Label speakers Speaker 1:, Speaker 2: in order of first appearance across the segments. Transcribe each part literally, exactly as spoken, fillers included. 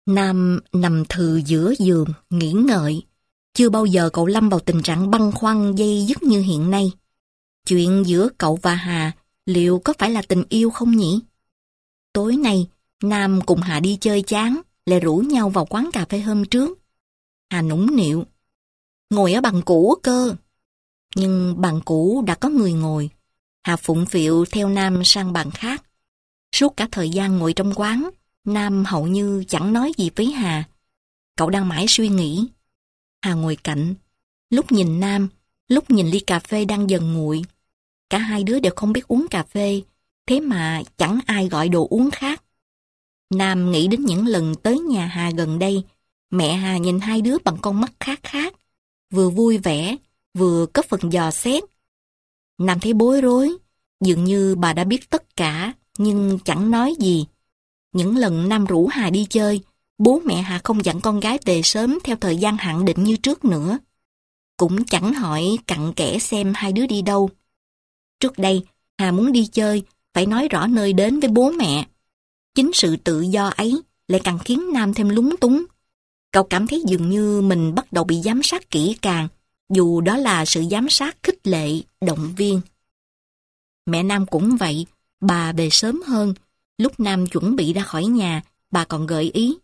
Speaker 1: Nam nằm thừ giữa giường, nghĩ ngợi. Chưa bao giờ cậu lâm vào tình trạng băn khoăn dây dứt như hiện nay. Chuyện giữa cậu và Hà liệu có phải là tình yêu không nhỉ? Tối nay, Nam cùng Hà đi chơi chán, lại rủ nhau vào quán cà phê hôm trước. Hà nũng nịu. Ngồi ở bàn cũ cơ. Nhưng bàn cũ đã có người ngồi. Hà phụng phịu theo Nam sang bàn khác. Suốt cả thời gian ngồi trong quán, Nam hầu như chẳng nói gì với Hà. Cậu đang mãi suy nghĩ. Hà ngồi cạnh, lúc nhìn Nam, lúc nhìn ly cà phê đang dần nguội. Cả hai đứa đều không biết uống cà phê, thế mà chẳng ai gọi đồ uống khác. Nam nghĩ đến những lần tới nhà Hà gần đây, mẹ Hà nhìn hai đứa bằng con mắt khác khác, vừa vui vẻ, vừa có phần dò xét. Nam thấy bối rối, dường như bà đã biết tất cả, nhưng chẳng nói gì. Những lần Nam rủ Hà đi chơi, bố mẹ Hà không dặn con gái về sớm theo thời gian hạn định như trước nữa. Cũng chẳng hỏi cặn kẽ xem hai đứa đi đâu. Trước đây, Hà muốn đi chơi, phải nói rõ nơi đến với bố mẹ. Chính sự tự do ấy lại càng khiến Nam thêm lúng túng. Cậu cảm thấy dường như mình bắt đầu bị giám sát kỹ càng, dù đó là sự giám sát khích lệ, động viên. Mẹ Nam cũng vậy, bà về sớm hơn. Lúc Nam chuẩn bị ra khỏi nhà, bà còn gợi ý.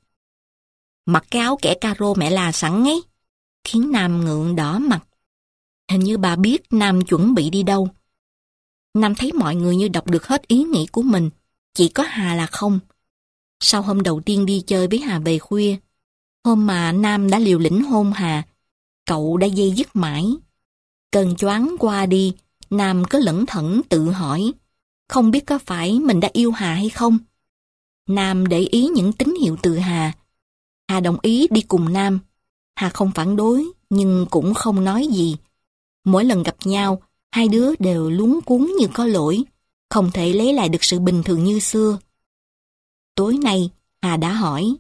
Speaker 1: Mặc cái áo kẻ caro mẹ là sẵn ấy, khiến Nam ngượng đỏ mặt. Hình như bà biết Nam chuẩn bị đi đâu. Nam thấy mọi người như đọc được hết ý nghĩ của mình, chỉ có Hà là không. Sau hôm đầu tiên đi chơi với Hà về khuya, hôm mà Nam đã liều lĩnh hôn Hà, cậu đã dây dứt mãi. Cơn choáng qua đi, Nam cứ lẩn thẩn tự hỏi, không biết có phải mình đã yêu Hà hay không. Nam để ý những tín hiệu từ Hà. Hà đồng ý đi cùng Nam. Hà không phản đối, nhưng cũng không nói gì. Mỗi lần gặp nhau, hai đứa đều luống cuống như có lỗi, không thể lấy lại được sự bình thường như xưa. Tối nay, Hà đã hỏi.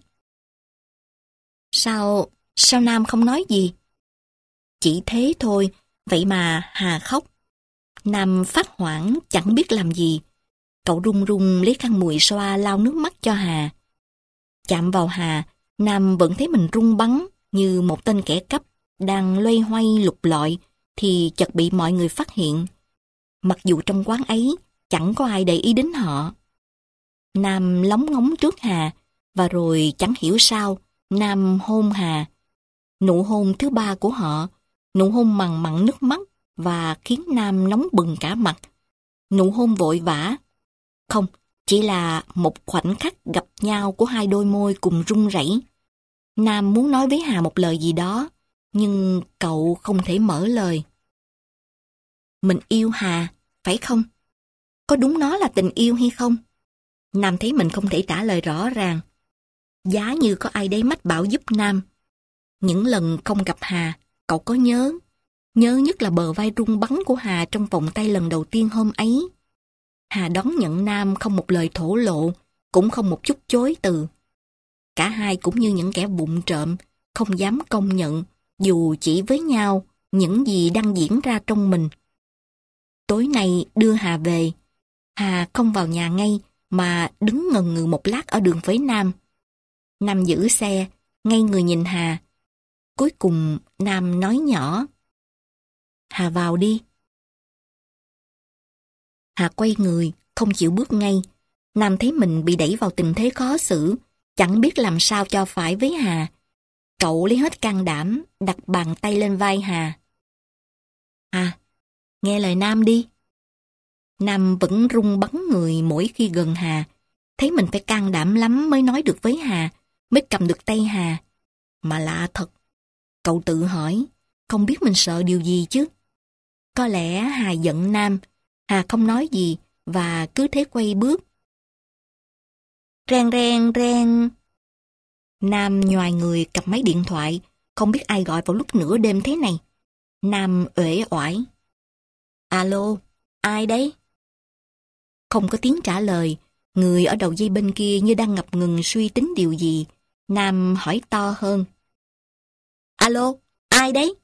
Speaker 1: Sao, sao Nam không nói gì? Chỉ thế thôi, vậy mà Hà khóc. Nam phát hoảng, chẳng biết làm gì. Cậu run run lấy khăn mùi xoa lau nước mắt cho Hà. Chạm vào Hà, Nam vẫn thấy mình run bắn như một tên kẻ cắp đang loay hoay lục lọi thì chợt bị mọi người phát hiện. Mặc dù trong quán ấy chẳng có ai để ý đến họ. Nam lóng ngóng trước Hà và rồi chẳng hiểu sao Nam hôn Hà. Nụ hôn thứ ba của họ, nụ hôn mằn mặn nước mắt và khiến Nam nóng bừng cả mặt. Nụ hôn vội vã. Không, chỉ là một khoảnh khắc gặp nhau của hai đôi môi cùng run rẩy. Nam muốn nói với Hà một lời gì đó, nhưng cậu không thể mở lời. Mình yêu Hà, phải không? Có đúng nó là tình yêu hay không? Nam thấy mình không thể trả lời rõ ràng. Giá như có ai đấy mách bảo giúp Nam. Những lần không gặp Hà, cậu có nhớ. Nhớ nhất là bờ vai run bắn của Hà trong vòng tay lần đầu tiên hôm ấy. Hà đón nhận Nam không một lời thổ lộ, cũng không một chút chối từ. Cả hai cũng như những kẻ vụng trộm, không dám công nhận, dù chỉ với nhau, những gì đang diễn ra trong mình. Tối nay đưa Hà về. Hà không vào nhà ngay, mà đứng ngần ngừ một lát ở đường với Nam. Nam giữ xe, ngay người nhìn Hà. Cuối cùng Nam nói nhỏ. Hà vào đi. Hà quay người, không chịu bước ngay. Nam thấy mình bị đẩy vào tình thế khó xử, chẳng biết làm sao cho phải với Hà. Cậu lấy hết can đảm, đặt bàn tay lên vai Hà. Hà, nghe lời Nam đi. Nam vẫn run bắn người mỗi khi gần Hà. Thấy mình phải can đảm lắm mới nói được với Hà, mới cầm được tay Hà. Mà lạ thật. Cậu tự hỏi, không biết mình sợ điều gì chứ. Có lẽ Hà giận Nam. Hà không nói gì và cứ thế quay bước. Reng reng reng. Nam nhoài người cầm máy điện thoại, không biết ai gọi vào lúc nửa đêm thế này. Nam uể oải. Alo, ai đấy? Không có tiếng trả lời, người ở đầu dây bên kia như đang ngập ngừng suy tính điều gì. Nam hỏi to hơn. Alo, ai đấy?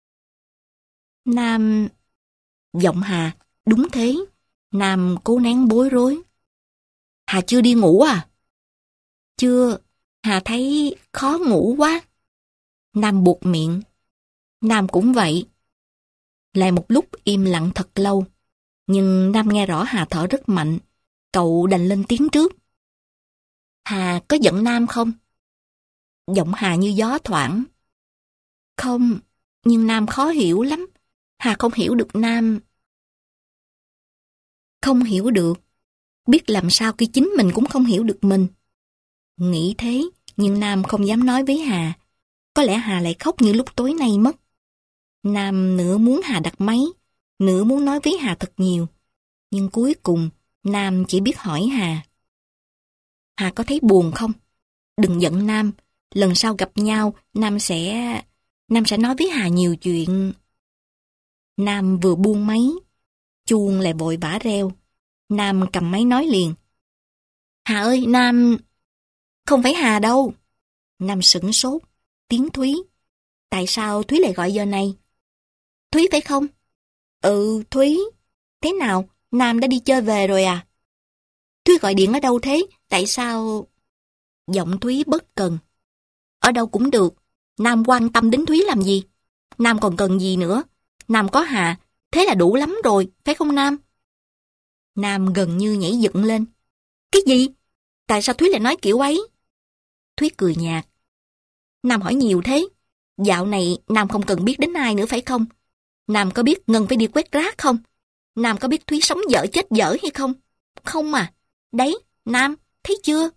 Speaker 1: Nam... Giọng Hà, đúng thế. Nam cố nén bối rối. Hà chưa đi ngủ à? Chưa, Hà thấy khó ngủ quá. Nam buột miệng. Nam cũng vậy. Lại một lúc im lặng thật lâu. Nhưng Nam nghe rõ Hà thở rất mạnh. Cậu đành lên tiếng trước. Hà có giận Nam không? Giọng Hà như gió thoảng. Không, nhưng Nam khó hiểu lắm. Hà không hiểu được Nam. Không hiểu được. Biết làm sao khi chính mình cũng không hiểu được mình. Nghĩ thế, nhưng Nam không dám nói với Hà. Có lẽ Hà lại khóc như lúc tối nay mất. Nam nửa muốn Hà đặt máy, nửa muốn nói với Hà thật nhiều. Nhưng cuối cùng, Nam chỉ biết hỏi Hà. Hà có thấy buồn không? Đừng giận Nam. Lần sau gặp nhau, Nam sẽ... Nam sẽ nói với Hà nhiều chuyện. Nam vừa buông máy, chuông lại vội vã reo. Nam cầm máy nói liền. Hà ơi, Nam... Không phải Hà đâu. Nam sửng sốt. Tiếng Thúy. Tại sao Thúy lại gọi giờ này? Thúy phải không? Ừ, Thúy. Thế nào, Nam đã đi chơi về rồi à? Thúy gọi điện ở đâu thế? Tại sao... Giọng Thúy bất cần. Ở đâu cũng được. Nam quan tâm đến Thúy làm gì? Nam còn cần gì nữa? Nam có Hà, thế là đủ lắm rồi, phải không Nam? Nam gần như nhảy dựng lên. Cái gì? Tại sao Thúy lại nói kiểu ấy? Thúy cười nhạt. Nam hỏi nhiều thế. Dạo này Nam không cần biết đến ai nữa phải không? Nam có biết Ngân phải đi quét rác không? Nam có biết Thúy sống dở chết dở hay không? Không à. Đấy, Nam, thấy chưa?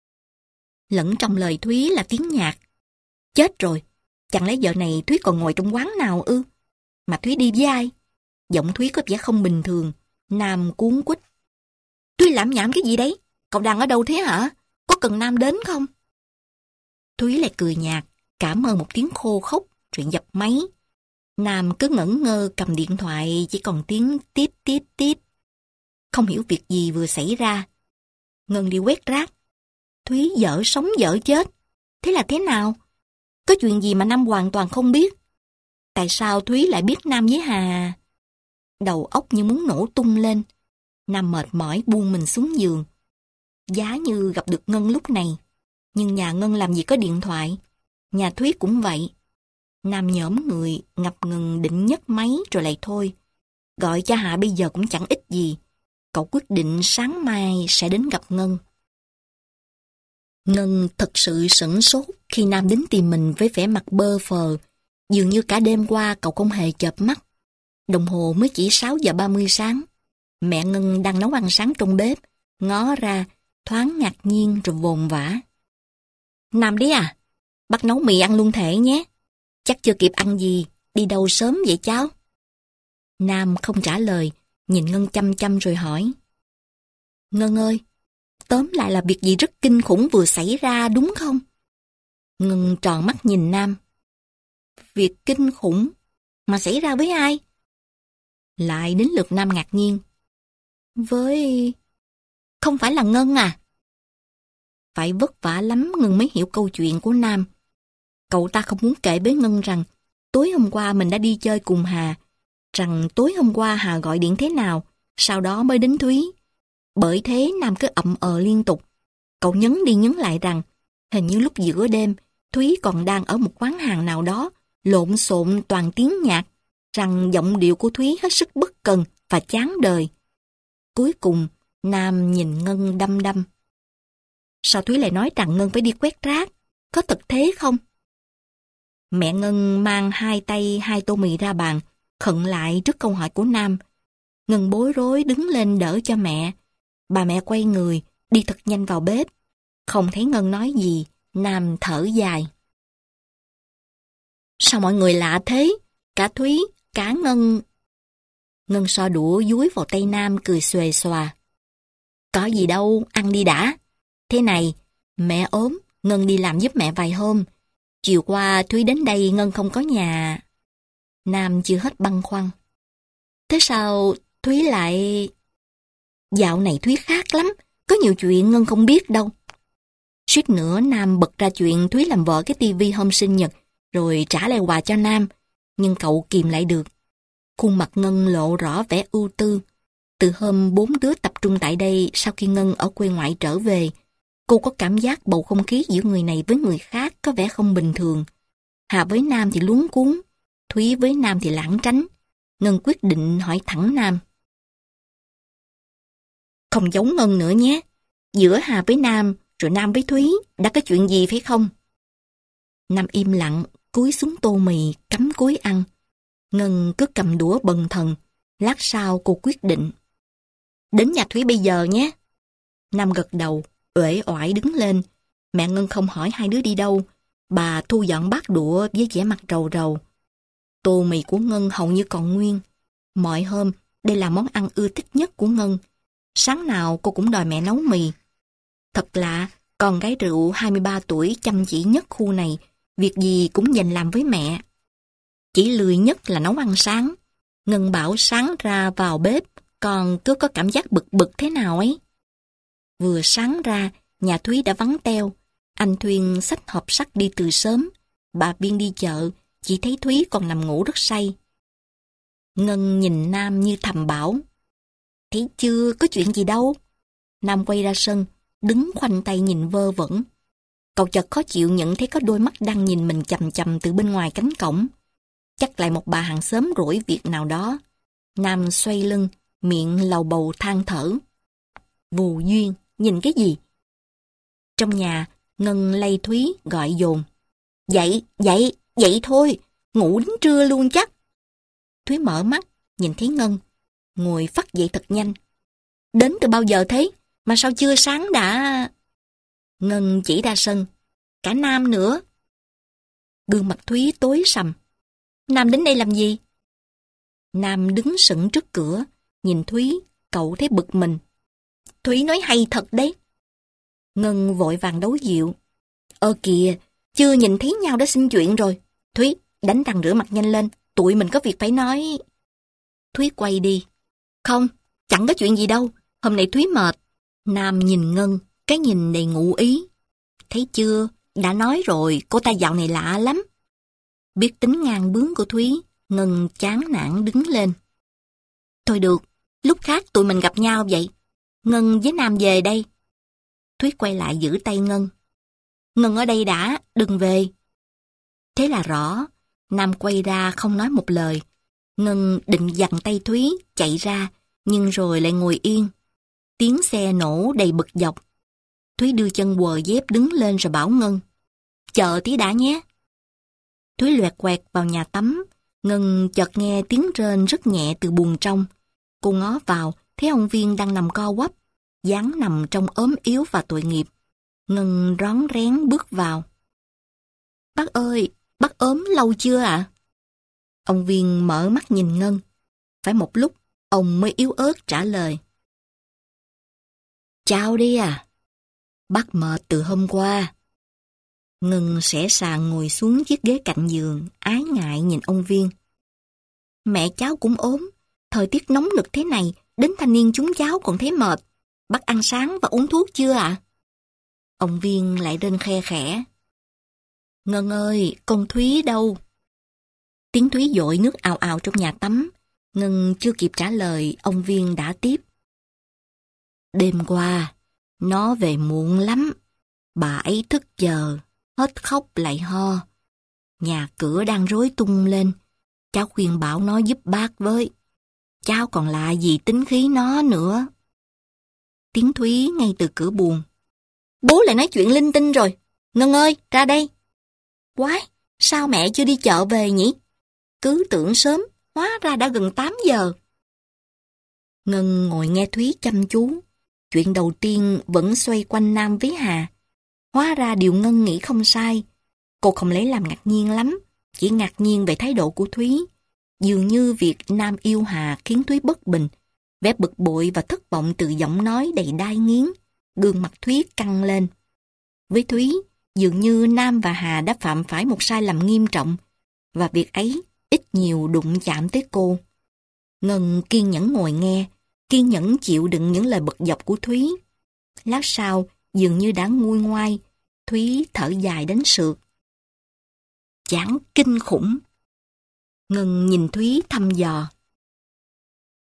Speaker 1: Lẫn trong lời Thúy là tiếng nhạc. Chết rồi, chẳng lẽ giờ này Thúy còn ngồi trong quán nào ư? Mà Thúy đi với ai? Giọng Thúy có vẻ không bình thường. Nam cuống quýt. Thúy lảm nhảm cái gì đấy? Cậu đang ở đâu thế hả? Có cần Nam đến không? Thúy lại cười nhạt, cảm ơn một tiếng khô khốc, rồi dập máy. Nam cứ ngẩn ngơ cầm điện thoại, chỉ còn tiếng tít tít tít. Không hiểu việc gì vừa xảy ra. Ngân đi quét rác. Thúy dở sống dở chết. Thế là thế nào? Có chuyện gì mà Nam hoàn toàn không biết? Tại sao Thúy lại biết Nam với Hà? Đầu óc như muốn nổ tung lên. Nam mệt mỏi buông mình xuống giường. Giá như gặp được Ngân lúc này. Nhưng nhà Ngân làm gì có điện thoại. Nhà Thúy cũng vậy. Nam nhổm người, ngập ngừng định nhấc máy rồi lại thôi. Gọi cho Hà bây giờ cũng chẳng ích gì. Cậu quyết định sáng mai sẽ đến gặp Ngân. Ngân thật sự sửng sốt khi Nam đến tìm mình với vẻ mặt bơ phờ. Dường như cả đêm qua cậu không hề chợp mắt. Đồng hồ mới chỉ sáu giờ ba mươi sáng. Mẹ Ngân đang nấu ăn sáng trong bếp. Ngó ra, thoáng ngạc nhiên rồi vồn vã. Nam đấy à? Bắt nấu mì ăn luôn thể nhé. Chắc chưa kịp ăn gì, đi đâu sớm vậy cháu? Nam không trả lời, nhìn Ngân chăm chăm rồi hỏi. Ngân ơi, tóm lại là việc gì rất kinh khủng vừa xảy ra đúng không? Ngân tròn mắt nhìn Nam. Việc kinh khủng? Mà xảy ra với ai? Lại đến lượt Nam ngạc nhiên. Với... Không phải là Ngân à? Phải vất vả lắm Ngân mới hiểu câu chuyện của Nam. Cậu ta không muốn kể với Ngân rằng tối hôm qua mình đã đi chơi cùng Hà, rằng tối hôm qua Hà gọi điện thế nào, sau đó mới đến Thúy. Bởi thế Nam cứ ậm ờ liên tục. Cậu nhấn đi nhấn lại rằng hình như lúc giữa đêm Thúy còn đang ở một quán hàng nào đó, lộn xộn toàn tiếng nhạc, rằng giọng điệu của Thúy hết sức bất cần và chán đời. Cuối cùng, Nam nhìn Ngân đăm đăm. Sao Thúy lại nói rằng Ngân phải đi quét rác? Có thật thế không? Mẹ Ngân mang hai tay hai tô mì ra bàn, khựng lại trước câu hỏi của Nam. Ngân bối rối đứng lên đỡ cho mẹ. Bà mẹ quay người, đi thật nhanh vào bếp. Không thấy Ngân nói gì, Nam thở dài. Sao mọi người lạ thế? Cả Thúy, cả Ngân. Ngân so đũa dúi vào tay Nam cười xuề xòa. Có gì đâu, ăn đi đã. Thế này, mẹ ốm, Ngân đi làm giúp mẹ vài hôm. Chiều qua Thúy đến đây Ngân không có nhà. Nam chưa hết băn khoăn. Thế sao Thúy lại... Dạo này Thúy khác lắm, có nhiều chuyện Ngân không biết đâu. Suýt nữa Nam bật ra chuyện Thúy làm vợ cái tivi hôm sinh nhật, rồi trả lại quà cho Nam, nhưng cậu kìm lại được. Khuôn mặt Ngân lộ rõ vẻ ưu tư. Từ hôm bốn đứa tập trung tại đây sau khi Ngân ở quê ngoại trở về, Cô có cảm giác bầu không khí giữa người này với người khác có vẻ không bình thường. Hà với Nam thì luống cuống, Thúy với Nam thì lảng tránh. Ngân quyết định hỏi thẳng Nam. Không giấu Ngân nữa nhé. Giữa Hà với Nam, rồi Nam với Thúy, đã có chuyện gì phải không? Nam im lặng, cúi xuống tô mì, cắm cúi ăn. Ngân cứ cầm đũa bần thần. Lát sau cô quyết định. Đến nhà Thúy bây giờ nhé. Nam gật đầu, uể oải đứng lên. Mẹ Ngân không hỏi hai đứa đi đâu. Bà thu dọn bát đũa với vẻ mặt rầu rầu. Tô mì của Ngân hầu như còn nguyên. Mọi hôm, đây là món ăn ưa thích nhất của Ngân. Sáng nào cô cũng đòi mẹ nấu mì. Thật lạ, con gái rượu hai mươi ba tuổi chăm chỉ nhất khu này, việc gì cũng dành làm với mẹ. Chỉ lười nhất là nấu ăn sáng. Ngân bảo sáng ra vào bếp, còn cứ có cảm giác bực bực thế nào ấy. Vừa sáng ra, nhà Thúy đã vắng teo. Anh Thuyên xách hộp sắt đi từ sớm. Bà Biên đi chợ, chỉ thấy Thúy còn nằm ngủ rất say. Ngân nhìn Nam như thầm bảo. Thấy chưa, có chuyện gì đâu. Nam quay ra sân, đứng khoanh tay nhìn vơ vẩn. Cậu chợt khó chịu nhận thấy có đôi mắt đang nhìn mình chằm chằm từ bên ngoài cánh cổng. Chắc lại một bà hàng xóm rỗi việc nào đó. Nam xoay lưng, miệng lầu bầu than thở. Vô duyên, nhìn cái gì? Trong nhà, Ngân lay Thúy gọi dồn. Dậy, dậy, dậy thôi, ngủ đến trưa luôn chắc. Thúy mở mắt, nhìn thấy Ngân, ngồi phắt dậy thật nhanh. Đến từ bao giờ thế? Mà sao chưa sáng đã... Ngân chỉ ra sân. Cả Nam nữa. Gương mặt Thúy tối sầm. Nam đến đây làm gì? Nam đứng sững trước cửa, nhìn Thúy, cậu thấy bực mình. Thúy nói hay thật đấy. Ngân vội vàng đấu dịu. Ơ kìa, chưa nhìn thấy nhau đã xin chuyện rồi. Thúy, đánh răng rửa mặt nhanh lên, tụi mình có việc phải nói. Thúy quay đi. Không, chẳng có chuyện gì đâu, hôm nay Thúy mệt. Nam nhìn Ngân, cái nhìn đầy ngụ ý. Thấy chưa, đã nói rồi, cô ta dạo này lạ lắm. Biết tính ngang bướng của Thúy, Ngân chán nản đứng lên. Thôi được, lúc khác tụi mình gặp nhau vậy. Ngân với Nam về đây. Thúy quay lại giữ tay Ngân. Ngân ở đây đã, đừng về. Thế là rõ, Nam quay ra không nói một lời. Ngân định giằng tay Thúy, chạy ra, nhưng rồi lại ngồi yên. Tiếng xe nổ đầy bực dọc. Thúy đưa chân quờ dép đứng lên rồi bảo Ngân. Chờ tí đã nhé. Thúy loẹt quẹt vào nhà tắm. Ngân chợt nghe tiếng rên rất nhẹ từ buồng trong. Cô ngó vào, thấy ông Viên đang nằm co quắp, dáng nằm trong ốm yếu và tội nghiệp. Ngân rón rén bước vào. Bác ơi, bác ốm lâu chưa ạ? À? Ông Viên mở mắt nhìn Ngân. Phải một lúc, ông mới yếu ớt trả lời. Chào đi à. Bác mệt từ hôm qua. Ngân sẽ sàng ngồi xuống chiếc ghế cạnh giường, ái ngại nhìn ông Viên. Mẹ cháu cũng ốm, thời tiết nóng nực thế này, đến thanh niên chúng cháu còn thấy mệt. Bác ăn sáng và uống thuốc chưa ạ? À? Ông Viên lại rên khe khẽ. Ngân ơi, con Thúy đâu? Tiếng Thúy dội nước ào ào trong nhà tắm. Ngân chưa kịp trả lời, ông Viên đã tiếp. Đêm qua, nó về muộn lắm. Bà ấy thức chờ, hết khóc lại ho. Nhà cửa đang rối tung lên. Cháu khuyên bảo nó giúp bác với. Cháu còn lạ gì tính khí nó nữa. Tiếng Thúy ngay từ cửa buồng. Bố lại nói chuyện linh tinh rồi. Ngân ơi, ra đây. Quái, sao mẹ chưa đi chợ về nhỉ? Cứ tưởng sớm, hóa ra đã gần tám giờ. Ngân ngồi nghe Thúy chăm chú. Chuyện đầu tiên vẫn xoay quanh Nam với Hà. Hóa ra điều Ngân nghĩ không sai. Cô không lấy làm ngạc nhiên lắm, chỉ ngạc nhiên về thái độ của Thúy. Dường như việc Nam yêu Hà khiến Thúy bất bình. Vẻ bực bội và thất vọng từ giọng nói đầy đai nghiến. Gương mặt Thúy căng lên. Với Thúy, dường như Nam và Hà đã phạm phải một sai lầm nghiêm trọng, và việc ấy ít nhiều đụng chạm tới cô. Ngân kiên nhẫn ngồi nghe, kiên nhẫn chịu đựng những lời bực dọc của Thúy. Lát sau, dường như đã nguôi ngoai, Thúy thở dài đến sượt. Chán kinh khủng. Ngân nhìn Thúy thăm dò.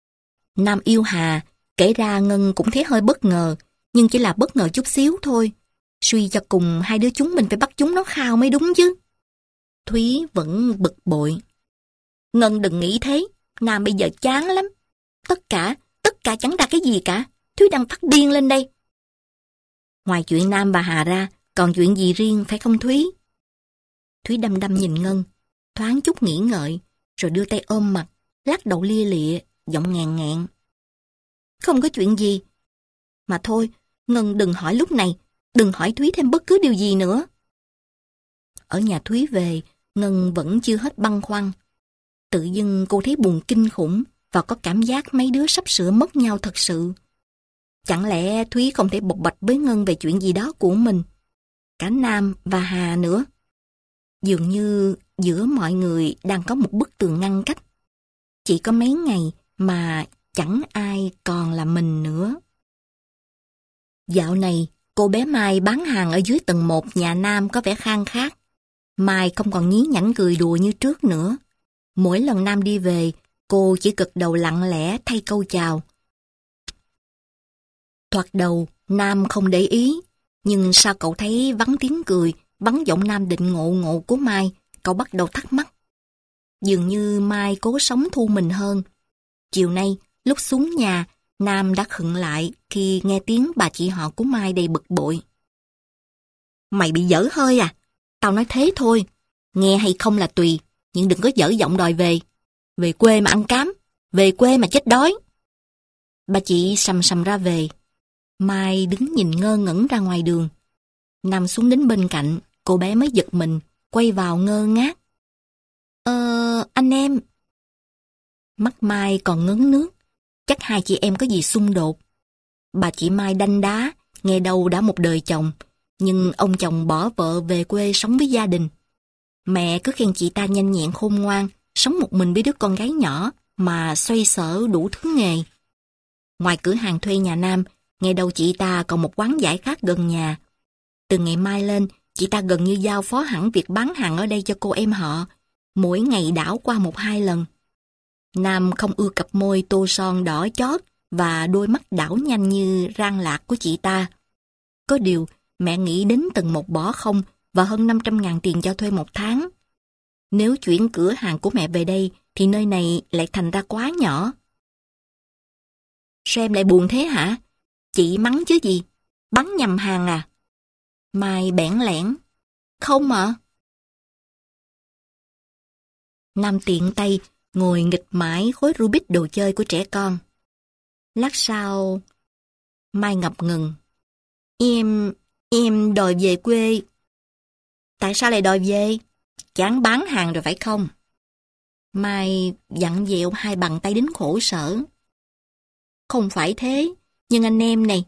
Speaker 1: Nam yêu Hà, kể ra Ngân cũng thấy hơi bất ngờ, nhưng chỉ là bất ngờ chút xíu thôi. Suy cho cùng hai đứa chúng mình phải bắt chúng nó khao mới đúng chứ. Thúy vẫn bực bội. Ngân đừng nghĩ thế, Nam bây giờ chán lắm. Tất cả, tất cả chẳng ra cái gì cả. Thúy đang phát điên lên đây. Ngoài chuyện Nam và Hà ra, còn chuyện gì riêng phải không Thúy? Thúy đăm đăm nhìn Ngân, thoáng chút nghĩ ngợi, rồi đưa tay ôm mặt, lắc đầu lia lịa, giọng ngàn ngạn. Không có chuyện gì. Mà thôi, Ngân đừng hỏi lúc này, đừng hỏi Thúy thêm bất cứ điều gì nữa. Ở nhà Thúy về, Ngân vẫn chưa hết băn khoăn. Tự dưng cô thấy buồn kinh khủng và có cảm giác mấy đứa sắp sửa mất nhau thật sự. Chẳng lẽ Thúy không thể bộc bạch với Ngân về chuyện gì đó của mình? Cả Nam và Hà nữa. Dường như giữa mọi người đang có một bức tường ngăn cách. Chỉ có mấy ngày mà chẳng ai còn là mình nữa. Dạo này, cô bé Mai bán hàng ở dưới tầng một nhà Nam có vẻ khang khát. Mai không còn nhí nhảnh cười đùa như trước nữa. Mỗi lần Nam đi về, cô chỉ gật đầu lặng lẽ thay câu chào. Thoạt đầu, Nam không để ý, nhưng sao cậu thấy vắng tiếng cười, vắng giọng Nam định ngộ ngộ của Mai, cậu bắt đầu thắc mắc. Dường như Mai cố sống thu mình hơn. Chiều nay, lúc xuống nhà, Nam đã khựng lại khi nghe tiếng bà chị họ của Mai đầy bực bội. Mày bị dở hơi à? Tao nói thế thôi. Nghe hay không là tùy, nhưng đừng có dở giọng đòi về. Về quê mà ăn cám, về quê mà chết đói. Bà chị sầm sầm ra về. Mai đứng nhìn ngơ ngẩn ra ngoài đường. Nam xuống đến bên cạnh, cô bé mới giật mình, quay vào ngơ ngác. Ờ, anh em. Mắt Mai còn ngấn nước. Chắc hai chị em có gì xung đột. Bà chị Mai đanh đá, nghe đâu đã một đời chồng, nhưng ông chồng bỏ vợ về quê sống với gia đình. Mẹ cứ khen chị ta nhanh nhẹn khôn ngoan, sống một mình với đứa con gái nhỏ mà xoay sở đủ thứ nghề. Ngoài cửa hàng thuê nhà Nam, nghe đâu chị ta còn một quán giải khác gần nhà. Từ ngày mai lên, chị ta gần như giao phó hẳn việc bán hàng ở đây cho cô em họ, mỗi ngày đảo qua một hai lần. Nam không ưa cặp môi tô son đỏ chót và đôi mắt đảo nhanh như rang lạc của chị ta. Có điều, mẹ nghĩ đến tầng một bỏ không và hơn năm trăm ngàn tiền cho thuê một tháng. Nếu chuyển cửa hàng của mẹ về đây, thì nơi này lại thành ra quá nhỏ. Sao em lại buồn thế hả? Chị mắng chứ gì? Bán nhầm hàng à? Mai bẽn lẽn. Không ạ. Nam tiện tay, ngồi nghịch mãi khối Rubik đồ chơi của trẻ con. Lát sau, Mai ngập ngừng. Em, em đòi về quê. Tại sao lại đòi về? Chán bán hàng rồi phải không? Mai vặn vẹo hai bàn tay đến khổ sở. Không phải thế, nhưng anh em này.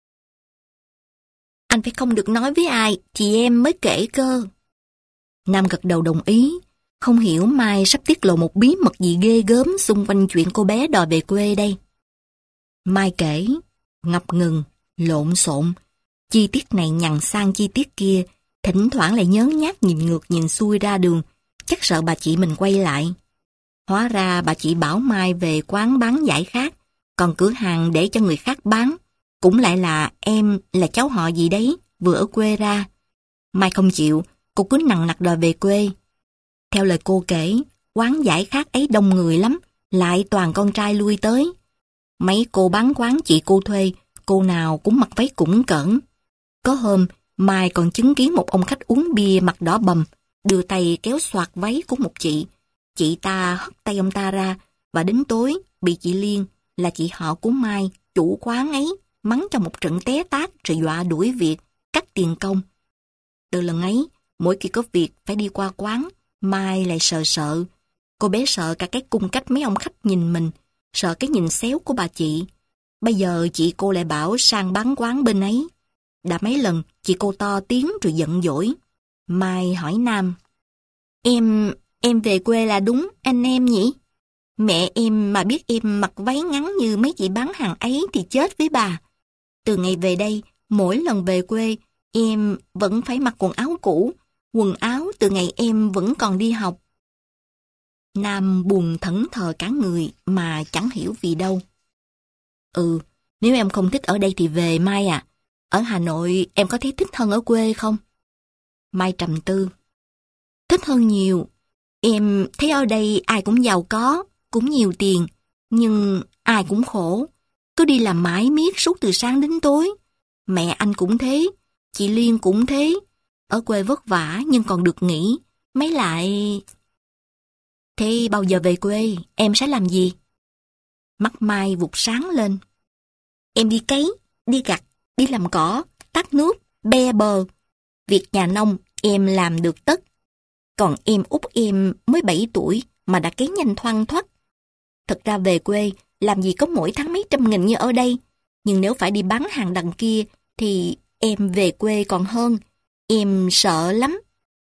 Speaker 1: Anh phải không được nói với ai, chị em mới kể cơ. Nam gật đầu đồng ý. Không hiểu Mai sắp tiết lộ một bí mật gì ghê gớm xung quanh chuyện cô bé đòi về quê đây. Mai kể, ngập ngừng, lộn xộn, chi tiết này nhằn sang chi tiết kia, thỉnh thoảng lại nhớ nhác nhìn ngược nhìn xuôi ra đường, chắc sợ bà chị mình quay lại. Hóa ra bà chị bảo Mai về quán bán giải khác, còn cửa hàng để cho người khác bán, cũng lại là em là cháu họ gì đấy, vừa ở quê ra. Mai không chịu, cô cứ nằng nặc đòi về quê. Theo lời cô kể, quán giải khác ấy đông người lắm, lại toàn con trai lui tới. Mấy cô bán quán chị cô thuê, cô nào cũng mặc váy củng cỡn. Có hôm, Mai còn chứng kiến một ông khách uống bia mặt đỏ bầm, đưa tay kéo xoạc váy của một chị. Chị ta hất tay ông ta ra, và đến tối bị chị Liên, là chị họ của Mai, chủ quán ấy, mắng cho một trận té tát rồi dọa đuổi việc, cắt tiền công. Từ lần ấy, mỗi khi có việc phải đi qua quán, Mai lại sợ sợ. Cô bé sợ cả cái cung cách mấy ông khách nhìn mình, sợ cái nhìn xéo của bà chị. Bây giờ chị cô lại bảo sang bán quán bên ấy. Đã mấy lần chị cô to tiếng rồi giận dỗi. Mai hỏi Nam. Em, em về quê là đúng anh em nhỉ? Mẹ em mà biết em mặc váy ngắn như mấy chị bán hàng ấy thì chết với bà. Từ ngày về đây, mỗi lần về quê, em vẫn phải mặc quần áo cũ, quần áo từ ngày em vẫn còn đi học. Nam buồn thẫn thờ cả người mà chẳng hiểu vì đâu. Ừ, nếu em không thích ở đây thì về Mai à. Ở Hà Nội em có thấy thích hơn ở quê không? Mai trầm tư. Thích hơn nhiều. Em thấy ở đây ai cũng giàu có, cũng nhiều tiền, nhưng ai cũng khổ. Cứ đi làm mãi miết suốt từ sáng đến tối. Mẹ anh cũng thế, chị Liên cũng thế. Ở quê vất vả nhưng còn được nghỉ. Mấy lại... Thế bao giờ về quê, em sẽ làm gì? Mắt Mai vụt sáng lên. Em đi cấy, đi gặt, đi làm cỏ, tát nước, be bờ. Việc nhà nông em làm được tất. Còn em út em mới bảy tuổi mà đã cấy nhanh thoăn thoắt. Thật ra về quê, làm gì có mỗi tháng mấy trăm nghìn như ở đây. Nhưng nếu phải đi bán hàng đằng kia, thì em về quê còn hơn. Em sợ lắm.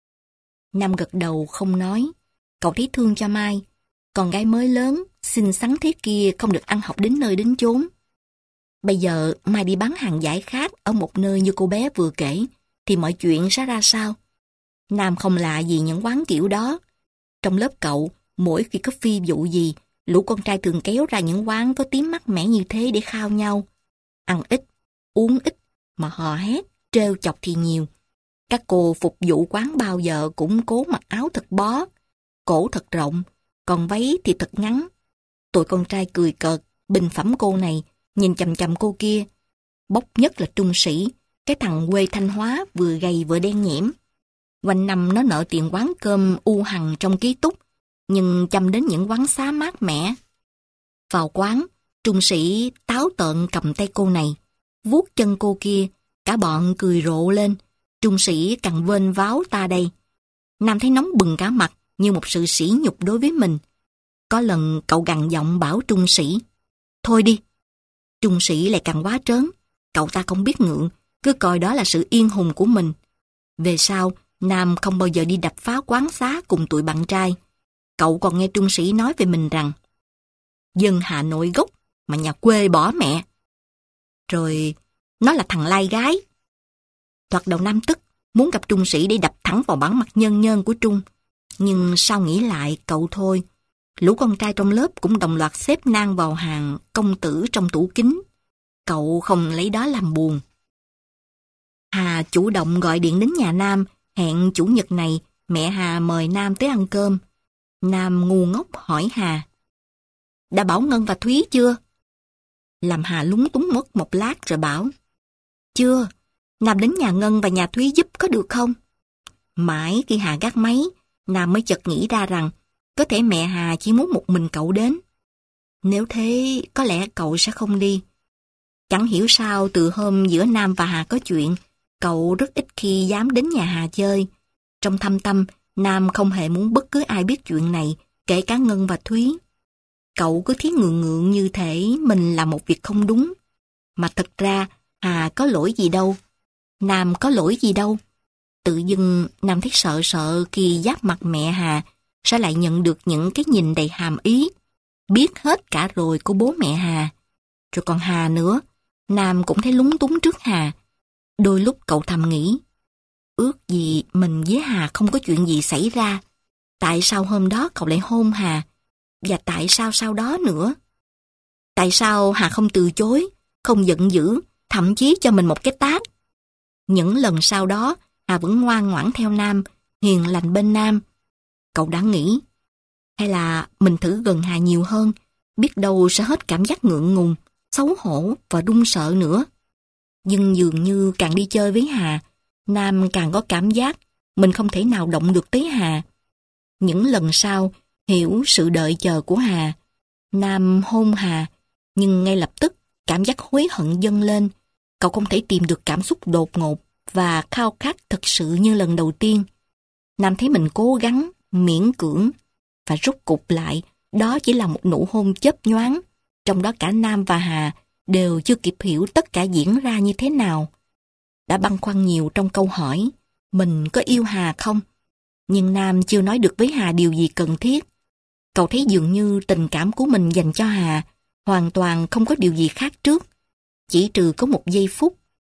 Speaker 1: Nam gật đầu không nói. Cậu thấy thương cho Mai. Con gái mới lớn, xinh xắn thế kia không được ăn học đến nơi đến chốn. Bây giờ Mai đi bán hàng giải khát ở một nơi như cô bé vừa kể, thì mọi chuyện sẽ ra sao? Nam không lạ gì những quán kiểu đó. Trong lớp cậu, mỗi khi có phi vụ gì, lũ con trai thường kéo ra những quán có tiếng mát mẻ như thế để khao nhau. Ăn ít, uống ít, mà hò hét, trêu chọc thì nhiều. Các cô phục vụ quán bao giờ cũng cố mặc áo thật bó, cổ thật rộng, còn váy thì thật ngắn. Tụi con trai cười cợt, bình phẩm cô này, nhìn chằm chằm cô kia. Bốc nhất là Trung Sĩ, cái thằng quê Thanh Hóa vừa gầy vừa đen nhẽm. Quanh năm nó nợ tiền quán cơm u hằng trong ký túc, nhưng chăm đến những quán xá mát mẻ. Vào quán, Trung Sĩ táo tợn cầm tay cô này, vuốt chân cô kia, cả bọn cười rộ lên. Trung Sĩ càng vênh váo ta đây. Nam thấy nóng bừng cả mặt như một sự sỉ nhục đối với mình. Có lần cậu gằn giọng bảo Trung Sĩ, thôi đi. Trung Sĩ lại càng quá trớn. Cậu ta không biết ngượng, cứ coi đó là sự yên hùng của mình. Về sau, Nam không bao giờ đi đập phá quán xá cùng tụi bạn trai. Cậu còn nghe Trung Sĩ nói về mình rằng, dân Hà Nội gốc mà nhà quê bỏ mẹ. Rồi, nó là thằng lai gái. Thoạt đầu Nam tức, muốn gặp Trung Sĩ để đập thẳng vào bản mặt nhơn nhơn của Trung. Nhưng sau nghĩ lại, cậu thôi. Lũ con trai trong lớp cũng đồng loạt xếp nang vào hàng công tử trong tủ kính. Cậu không lấy đó làm buồn. Hà chủ động gọi điện đến nhà Nam, hẹn chủ nhật này mẹ Hà mời Nam tới ăn cơm. Nam ngu ngốc hỏi Hà, đã bảo Ngân và Thúy chưa? Làm Hà lúng túng mất một lát rồi bảo, chưa, Nam đến nhà Ngân và nhà Thúy giúp có được không? Mãi khi Hà gác máy, Nam mới chợt nghĩ ra rằng có thể mẹ Hà chỉ muốn một mình cậu đến. Nếu thế, có lẽ cậu sẽ không đi. Chẳng hiểu sao từ hôm giữa Nam và Hà có chuyện, cậu rất ít khi dám đến nhà Hà chơi. Trong thâm tâm, Nam không hề muốn bất cứ ai biết chuyện này, kể cả Ngân và Thúy. Cậu cứ thấy ngượng ngượng như thể mình làm một việc không đúng. Mà thật ra, Hà có lỗi gì đâu. Nam có lỗi gì đâu. Tự dưng Nam thấy sợ sợ khi giáp mặt mẹ Hà sẽ lại nhận được những cái nhìn đầy hàm ý, biết hết cả rồi của bố mẹ Hà. Rồi còn Hà nữa, Nam cũng thấy lúng túng trước Hà. Đôi lúc cậu thầm nghĩ, ước gì mình với Hà không có chuyện gì xảy ra. Tại sao hôm đó cậu lại hôn Hà? Và tại sao sau đó nữa? Tại sao Hà không từ chối, không giận dữ, thậm chí cho mình một cái tát? Những lần sau đó, Hà vẫn ngoan ngoãn theo Nam, hiền lành bên Nam. Cậu đã nghĩ, hay là mình thử gần Hà nhiều hơn, biết đâu sẽ hết cảm giác ngượng ngùng, xấu hổ và run sợ nữa. Nhưng dường như càng đi chơi với Hà, Nam càng có cảm giác mình không thể nào động được tới Hà. Những lần sau, hiểu sự đợi chờ của Hà, Nam hôn Hà, nhưng ngay lập tức cảm giác hối hận dâng lên. Cậu không thể tìm được cảm xúc đột ngột và khao khát thật sự như lần đầu tiên. Nam thấy mình cố gắng, miễn cưỡng, và rút cục lại, đó chỉ là một nụ hôn chớp nhoáng. Trong đó cả Nam và Hà đều chưa kịp hiểu tất cả diễn ra như thế nào. Đã băn khoăn nhiều trong câu hỏi, mình có yêu Hà không? Nhưng Nam chưa nói được với Hà điều gì cần thiết. Cậu thấy dường như tình cảm của mình dành cho Hà hoàn toàn không có điều gì khác trước, chỉ trừ có một giây phút.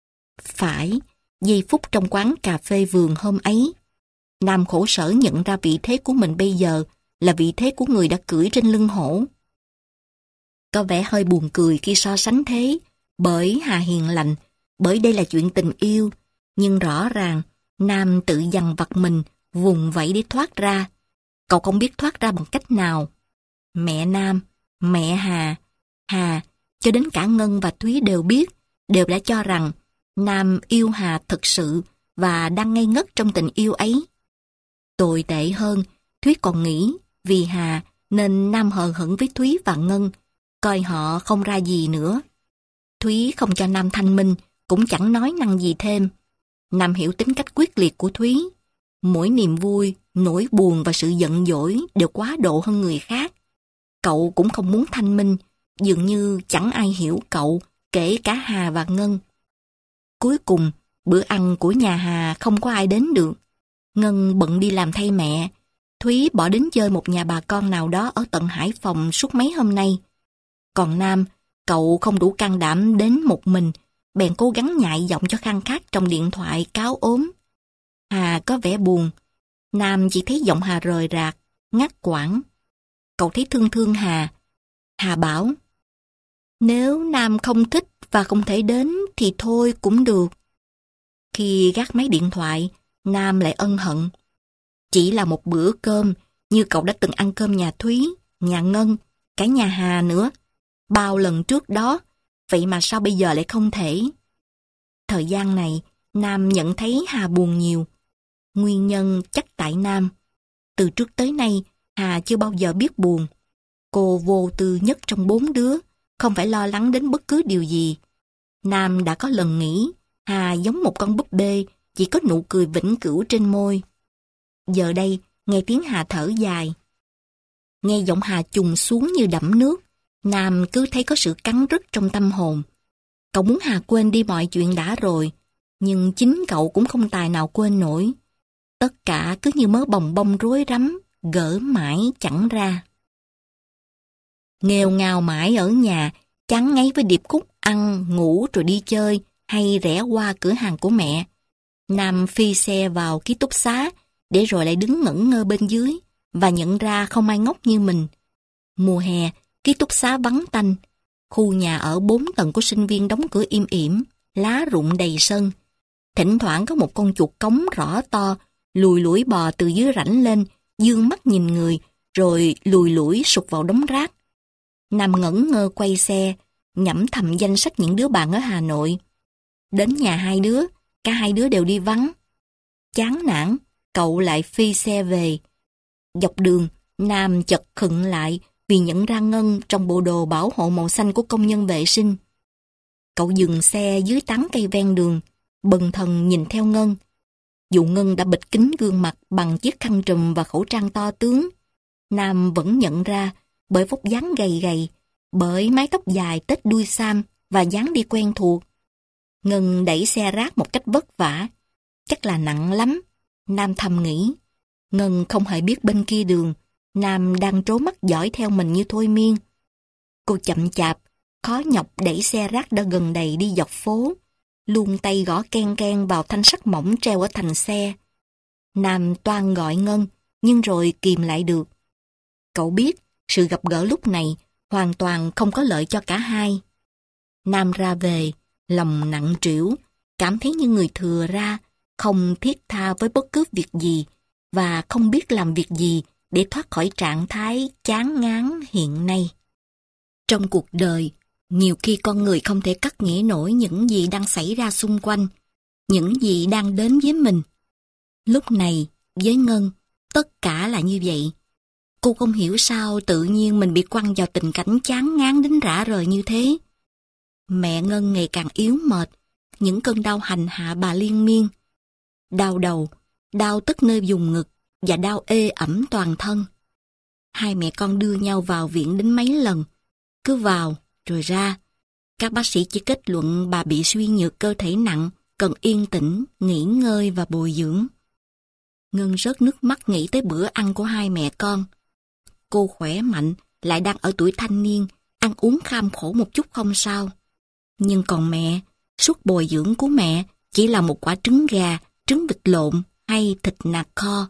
Speaker 1: Phải, giây phút trong quán cà phê vườn hôm ấy. Nam khổ sở nhận ra vị thế của mình bây giờ là vị thế của người đã cưỡi trên lưng hổ. Có vẻ hơi buồn cười khi so sánh thế, bởi Hà hiền lành, bởi đây là chuyện tình yêu, nhưng rõ ràng Nam tự dằn vặt mình, vùng vẫy để thoát ra. Cậu không biết thoát ra bằng cách nào. Mẹ Nam, mẹ Hà, Hà, cho đến cả Ngân và Thúy đều biết, đều đã cho rằng Nam yêu Hà thực sự và đang ngây ngất trong tình yêu ấy. Tồi tệ hơn, Thúy còn nghĩ vì Hà nên Nam hờn hững với Thúy và Ngân, coi họ không ra gì nữa. Thúy không cho Nam thanh minh, cũng chẳng nói năng gì thêm. Nam hiểu tính cách quyết liệt của Thúy. Mỗi niềm vui, nỗi buồn và sự giận dỗi đều quá độ hơn người khác. Cậu cũng không muốn thanh minh, dường như chẳng ai hiểu cậu, kể cả Hà và Ngân. Cuối cùng, bữa ăn của nhà Hà không có ai đến được. Ngân bận đi làm thay mẹ. Thúy bỏ đến chơi một nhà bà con nào đó ở tận Hải Phòng suốt mấy hôm nay. Còn Nam, cậu không đủ can đảm đến một mình, bèn cố gắng nhại giọng cho khang khát trong điện thoại cáo ốm. Hà có vẻ buồn. Nam chỉ thấy giọng Hà rời rạc, ngắt quãng. Cậu thấy thương thương Hà. Hà bảo, nếu Nam không thích và không thể đến thì thôi cũng được. Khi gác máy điện thoại, Nam lại ân hận. Chỉ là một bữa cơm, như cậu đã từng ăn cơm nhà Thúy, nhà Ngân, cả nhà Hà nữa. Bao lần trước đó, vậy mà sao bây giờ lại không thể? Thời gian này, Nam nhận thấy Hà buồn nhiều. Nguyên nhân chắc tại Nam. Từ trước tới nay, Hà chưa bao giờ biết buồn. Cô vô tư nhất trong bốn đứa, không phải lo lắng đến bất cứ điều gì. Nam đã có lần nghĩ Hà giống một con búp bê, chỉ có nụ cười vĩnh cửu trên môi. Giờ đây, nghe tiếng Hà thở dài. Nghe giọng Hà trùng xuống như đẫm nước, Nam cứ thấy có sự cắn rứt trong tâm hồn. Cậu muốn Hà quên đi mọi chuyện đã rồi, nhưng chính cậu cũng không tài nào quên nổi. Tất cả cứ như mớ bòng bong rối rắm, gỡ mãi chẳng ra. Nghèo ngào mãi ở nhà, chán ngấy với điệp khúc ăn, ngủ rồi đi chơi, hay rẽ qua cửa hàng của mẹ. Nam phi xe vào ký túc xá, để rồi lại đứng ngẩn ngơ bên dưới, và nhận ra không ai ngốc như mình. Mùa hè, ký túc xá vắng tanh. Khu nhà ở bốn tầng của sinh viên đóng cửa im ỉm, lá rụng đầy sân. Thỉnh thoảng có một con chuột cống rõ to, lùi lủi bò từ dưới rãnh lên, dương mắt nhìn người, rồi lùi lủi sụt vào đống rác. Nam ngẩn ngơ quay xe, nhẩm thầm danh sách những đứa bạn ở Hà Nội. Đến nhà hai đứa, cả hai đứa đều đi vắng. Chán nản, cậu lại phi xe về. Dọc đường, Nam chợt khựng lại vì nhận ra Ngân trong bộ đồ bảo hộ màu xanh của công nhân vệ sinh. Cậu dừng xe dưới tán cây ven đường, bần thần nhìn theo Ngân. Dù Ngân đã bịt kín gương mặt bằng chiếc khăn trùm và khẩu trang to tướng, Nam vẫn nhận ra bởi vóc dáng gầy gầy, bởi mái tóc dài tết đuôi sam và dáng đi quen thuộc. Ngân đẩy xe rác một cách vất vả, chắc là nặng lắm. Nam thầm nghĩ. Ngân không hề biết bên kia đường, Nam đang trố mắt dõi theo mình như thôi miên. Cô chậm chạp, khó nhọc đẩy xe rác đã gần đầy đi dọc phố, luôn tay gõ ken ken vào thanh sắt mỏng treo ở thành xe. Nam toan gọi Ngân, nhưng rồi kìm lại được. Cậu biết, sự gặp gỡ lúc này hoàn toàn không có lợi cho cả hai. Nam ra về, lòng nặng trĩu, cảm thấy như người thừa ra, không thiết tha với bất cứ việc gì, và không biết làm việc gì để thoát khỏi trạng thái chán ngán hiện nay. Trong cuộc đời, nhiều khi con người không thể cắt nghĩa nổi những gì đang xảy ra xung quanh, những gì đang đến với mình. Lúc này, với Ngân, tất cả là như vậy. Cô không hiểu sao tự nhiên mình bị quăng vào tình cảnh chán ngán đến rã rời như thế. Mẹ Ngân ngày càng yếu mệt, những cơn đau hành hạ bà liên miên. Đau đầu, đau tức nơi vùng ngực và đau ê ẩm toàn thân. Hai mẹ con đưa nhau vào viện đến mấy lần, cứ vào rồi ra. Các bác sĩ chỉ kết luận bà bị suy nhược cơ thể nặng, cần yên tĩnh, nghỉ ngơi và bồi dưỡng. Ngân rớt nước mắt nghĩ tới bữa ăn của hai mẹ con. Cô khỏe mạnh, lại đang ở tuổi thanh niên, ăn uống kham khổ một chút không sao. Nhưng còn mẹ, suất bồi dưỡng của mẹ chỉ là một quả trứng gà, trứng vịt lộn hay thịt nạc kho.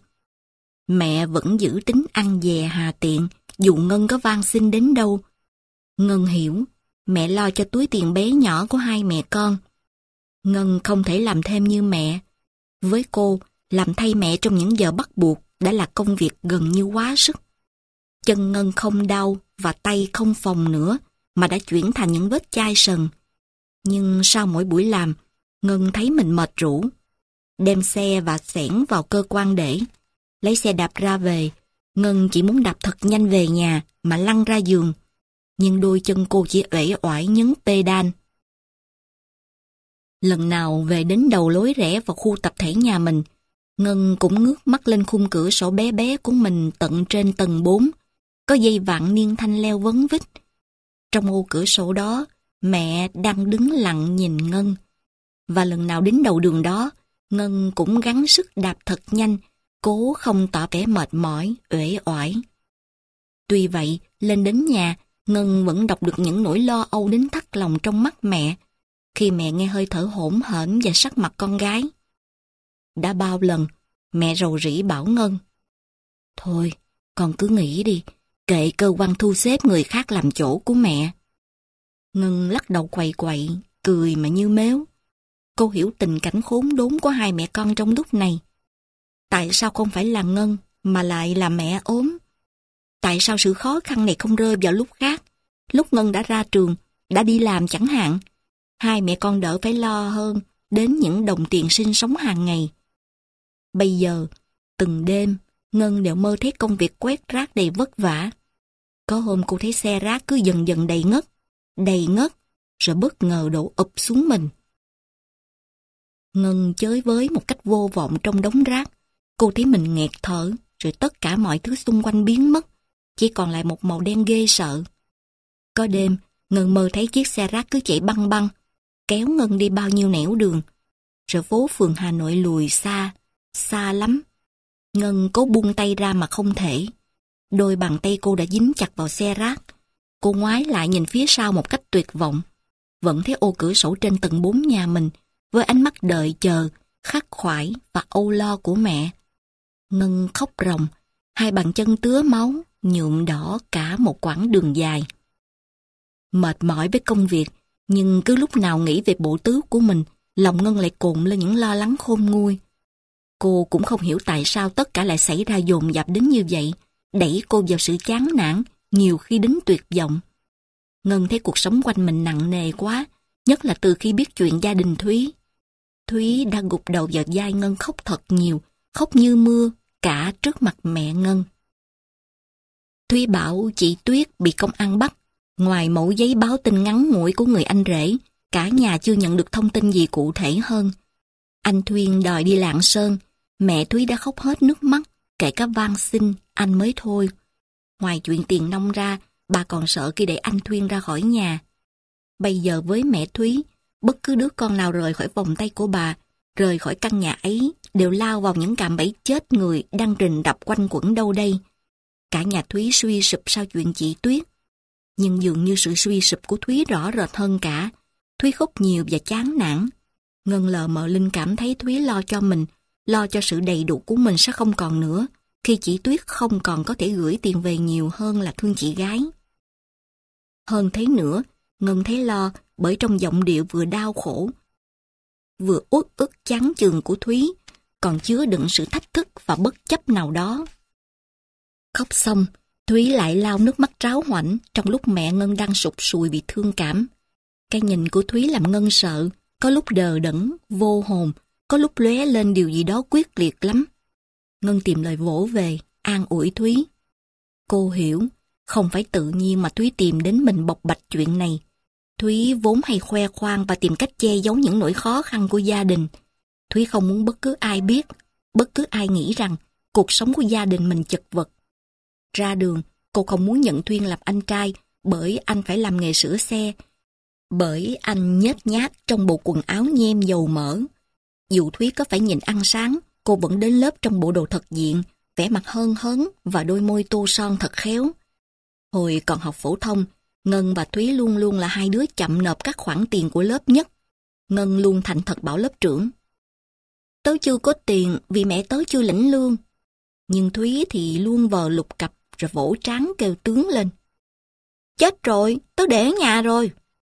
Speaker 1: Mẹ vẫn giữ tính ăn dè hà tiện, dù Ngân có van xin đến đâu. Ngân hiểu, mẹ lo cho túi tiền bé nhỏ của hai mẹ con. Ngân không thể làm thêm như mẹ. Với cô, làm thay mẹ trong những giờ bắt buộc đã là công việc gần như quá sức. Chân Ngân không đau và tay không phồng nữa, mà đã chuyển thành những vết chai sần. Nhưng sau mỗi buổi làm, Ngân thấy mình mệt rũ. Đem xe và xẻng vào cơ quan để. Lấy xe đạp ra về, Ngân chỉ muốn đạp thật nhanh về nhà mà lăn ra giường. Nhưng đôi chân cô chỉ uể oải nhấn pedal. Lần nào về đến đầu lối rẽ vào khu tập thể nhà mình, Ngân cũng ngước mắt lên khung cửa sổ bé bé của mình tận trên tầng bốn. Có dây vặn niên thanh leo vấn vít. Trong ô cửa sổ đó, mẹ đang đứng lặng nhìn Ngân. Và lần nào đến đầu đường đó, Ngân cũng gắng sức đạp thật nhanh, cố không tỏ vẻ mệt mỏi, uể oải. Tuy vậy, lên đến nhà, Ngân vẫn đọc được những nỗi lo âu đến thắt lòng trong mắt mẹ, khi mẹ nghe hơi thở hổn hển và sắc mặt con gái. Đã bao lần, mẹ rầu rĩ bảo Ngân: "Thôi, con cứ nghĩ đi, kệ cơ quan thu xếp người khác làm chỗ của mẹ." Ngân lắc đầu quậy quậy, cười mà như mếu. Cô hiểu tình cảnh khốn đốn của hai mẹ con trong lúc này. Tại sao không phải là Ngân mà lại là mẹ ốm? Tại sao sự khó khăn này không rơi vào lúc khác? Lúc Ngân đã ra trường, đã đi làm chẳng hạn. Hai mẹ con đỡ phải lo hơn đến những đồng tiền sinh sống hàng ngày. Bây giờ, từng đêm, Ngân đều mơ thấy công việc quét rác đầy vất vả. Có hôm cô thấy xe rác cứ dần dần đầy ngất, đầy ngất, rồi bất ngờ đổ ụp xuống mình. Ngân chới với một cách vô vọng trong đống rác. Cô thấy mình nghẹt thở, rồi tất cả mọi thứ xung quanh biến mất, chỉ còn lại một màu đen ghê sợ. Có đêm, Ngân mơ thấy chiếc xe rác cứ chạy băng băng, kéo Ngân đi bao nhiêu nẻo đường. Rồi phố phường Hà Nội lùi xa, xa lắm. Ngân cố buông tay ra mà không thể. Đôi bàn tay cô đã dính chặt vào xe rác. Cô ngoái lại nhìn phía sau một cách tuyệt vọng. Vẫn thấy ô cửa sổ trên tầng bốn nhà mình, với ánh mắt đợi chờ, khắc khoải và âu lo của mẹ. Ngân khóc ròng, hai bàn chân tứa máu, nhuộm đỏ cả một quãng đường dài. Mệt mỏi với công việc, nhưng cứ lúc nào nghĩ về bộ tứ của mình, lòng Ngân lại cồn lên những lo lắng khôn nguôi. Cô cũng không hiểu tại sao tất cả lại xảy ra dồn dập đến như vậy, đẩy cô vào sự chán nản, nhiều khi đến tuyệt vọng. Ngân thấy cuộc sống quanh mình nặng nề quá, nhất là từ khi biết chuyện gia đình Thúy. Thúy đã gục đầu vào vai Ngân khóc thật nhiều, khóc như mưa, cả trước mặt mẹ Ngân. Thúy bảo chị Tuyết bị công an bắt. Ngoài mẫu giấy báo tin ngắn ngủi của người anh rể, cả nhà chưa nhận được thông tin gì cụ thể hơn. Anh Thuyên đòi đi Lạng Sơn, mẹ Thúy đã khóc hết nước mắt, kể cả van xin anh mới thôi. Ngoài chuyện tiền nong ra, bà còn sợ khi để anh Thuyên ra khỏi nhà. Bây giờ với mẹ Thúy, bất cứ đứa con nào rời khỏi vòng tay của bà, rời khỏi căn nhà ấy, đều lao vào những cạm bẫy chết người đang rình rập quanh quẩn đâu đây. Cả nhà Thúy suy sụp sau chuyện chị Tuyết. Nhưng dường như sự suy sụp của Thúy rõ rệt hơn cả. Thúy khóc nhiều và chán nản. Ngân lờ mờ linh cảm thấy Thúy lo cho mình, lo cho sự đầy đủ của mình sẽ không còn nữa, khi chị Tuyết không còn có thể gửi tiền về nhiều hơn là thương chị gái. Hơn thế nữa, Ngân thấy lo bởi trong giọng điệu vừa đau khổ, vừa uất ức chán chường của Thúy, còn chứa đựng sự thách thức và bất chấp nào đó. Khóc xong, Thúy lại lau nước mắt tráo hoảnh trong lúc mẹ Ngân đang sụt sùi vì thương cảm. Cái nhìn của Thúy làm Ngân sợ, có lúc đờ đẫn, vô hồn, có lúc lóe lên điều gì đó quyết liệt lắm. Ngân tìm lời vỗ về, an ủi Thúy. Cô hiểu, không phải tự nhiên mà Thúy tìm đến mình bộc bạch chuyện này. Thúy vốn hay khoe khoang và tìm cách che giấu những nỗi khó khăn của gia đình. Thúy không muốn bất cứ ai biết, bất cứ ai nghĩ rằng cuộc sống của gia đình mình chật vật. Ra đường, cô không muốn nhận Thuyên làm anh trai bởi anh phải làm nghề sửa xe, bởi anh nhếch nhác trong bộ quần áo nhem dầu mỡ. Dù Thúy có phải nhìn ăn sáng, cô vẫn đến lớp trong bộ đồ thật diện, vẻ mặt hân hớn và đôi môi tô son thật khéo. Hồi còn học phổ thông, Ngân và Thúy luôn luôn là hai đứa chậm nộp các khoản tiền của lớp nhất. Ngân luôn thành thật bảo lớp trưởng: "Tớ chưa có tiền vì mẹ tớ chưa lĩnh lương." Nhưng Thúy thì luôn vờ lục cặp rồi vỗ trán kêu tướng lên: "Chết rồi, tớ để ở nhà rồi."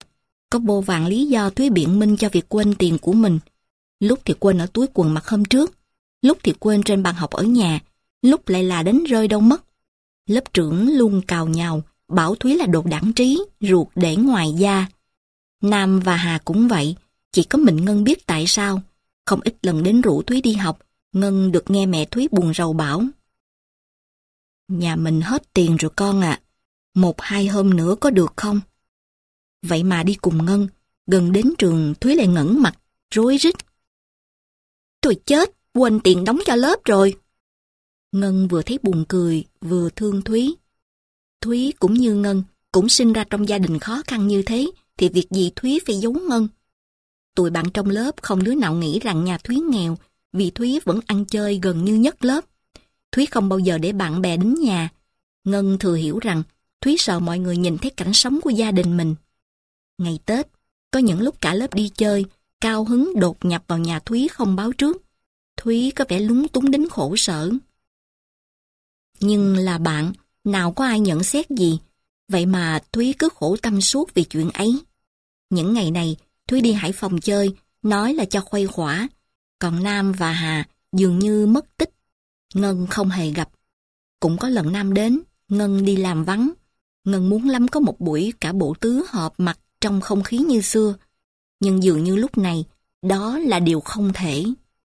Speaker 1: Có vô vàn lý do Thúy biện minh cho việc quên tiền của mình. Lúc thì quên ở túi quần mặt hôm trước, lúc thì quên trên bàn học ở nhà, lúc lại là đánh rơi đâu mất. Lớp trưởng luôn cào nhào, bảo Thúy là đồ đảng trí, ruột để ngoài da. Nam và Hà cũng vậy, chỉ có mình Ngân biết tại sao. Không ít lần đến rủ Thúy đi học, Ngân được nghe mẹ Thúy buồn rầu bảo: nhà mình hết tiền rồi con ạ, à. Một hai hôm nữa có được không? Vậy mà đi cùng Ngân, gần đến trường Thúy lại ngẩng mặt, rối rít: tôi chết, quên tiền đóng cho lớp rồi. Ngân vừa thấy buồn cười, vừa thương Thúy. Thúy cũng như Ngân, cũng sinh ra trong gia đình khó khăn như thế, thì việc gì Thúy phải giấu Ngân. Tụi bạn trong lớp không đứa nào nghĩ rằng nhà Thúy nghèo, vì Thúy vẫn ăn chơi gần như nhất lớp. Thúy không bao giờ để bạn bè đến nhà. Ngân thừa hiểu rằng Thúy sợ mọi người nhìn thấy cảnh sống của gia đình mình. Ngày Tết, có những lúc cả lớp đi chơi, cao hứng đột nhập vào nhà Thúy không báo trước. Thúy có vẻ lúng túng đến khổ sở. Nhưng là bạn, nào có ai nhận xét gì, vậy mà Thúy cứ khổ tâm suốt vì chuyện ấy. Những ngày này, Thúy đi Hải Phòng chơi, nói là cho khuây khỏa, còn Nam và Hà dường như mất tích. Ngân không hề gặp. Cũng có lần Nam đến, Ngân đi làm vắng. Ngân muốn lắm có một buổi cả bộ tứ họp mặt trong không khí như xưa, nhưng dường như lúc này, đó là điều không thể.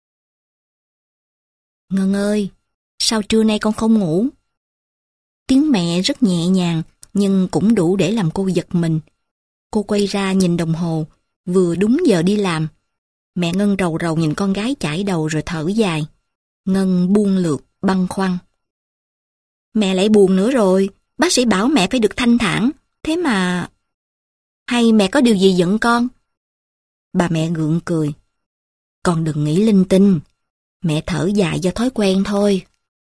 Speaker 1: Ngân ơi, sao trưa nay con không ngủ? Tiếng mẹ rất nhẹ nhàng, nhưng cũng đủ để làm cô giật mình. Cô quay ra nhìn đồng hồ, vừa đúng giờ đi làm. Mẹ Ngân rầu rầu nhìn con gái chải đầu rồi thở dài. Ngân buông lượt, băn khoăn. Mẹ lại buồn nữa rồi, bác sĩ bảo mẹ phải được thanh thản, thế mà... Hay mẹ có điều gì giận con? Bà mẹ gượng cười. Con đừng nghĩ linh tinh, mẹ thở dài do thói quen thôi.